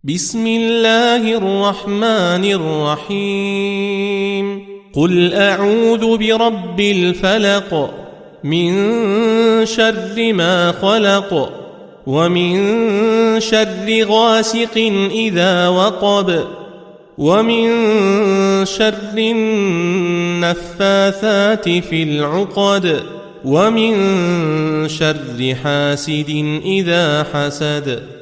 بسم الله الرحمن الرحيم قل أعوذ برب الفلق من شر ما خلق ومن شر غاسق إذا وقب ومن شر النفاثات في العقد ومن شر حاسد إذا حسد